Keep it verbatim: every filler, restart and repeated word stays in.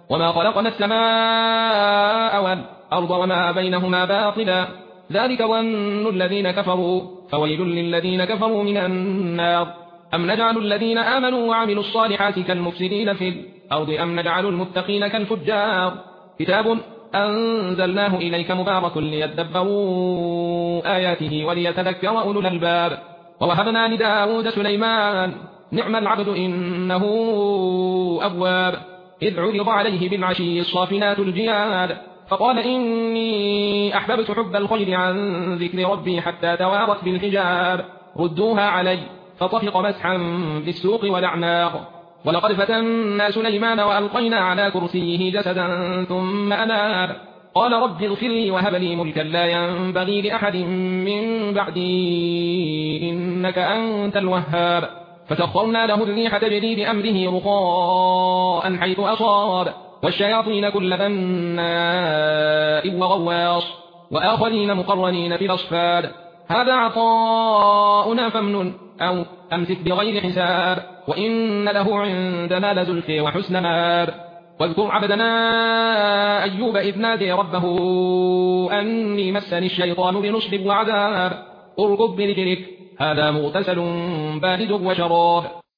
وما خلقنا السماء والأرض وما بينهما باطلا ذلك ظن الذين كفروا فويل للذين كفروا من النار أم نجعل الذين آمنوا وعملوا الصالحات كالمفسدين في الأرض أم نجعل المتقين كالفجار كتاب أنزلناه إليك مبارك ليدبروا آياته وليتذكر أولو الألباب ووهبنا لداود سليمان نعم العبد إنه أواب إذ عرض عليه بالعشي الصافنات الجياد فقال إني أحببت حب الخير عن ذكر ربي حتى توارت بالحجاب ردوها علي فطفق مسحا بالسوق والأعناق ولقد فتنا سليمان وألقينا على كرسيه جسدا ثم أناب قال رب اغفر لي وهب لي ملكا لا ينبغي لأحد من بعدي إنك أنت الوهاب فسخرنا له الريح تجري بأمره رخاء حيث أصاب والشياطين كل بناء وغواص وآخرين مقرنين في الأصفاد هذا عطاؤنا فامنن أو أمسك بغير حساب وإن له عندنا لزلفى وحسن مآب واذكر عبدنا أيوب إذ نادي ربه أني مسني الشيطان بنصب وعذاب اركض برجلك هذا مغتسل بارد وشراب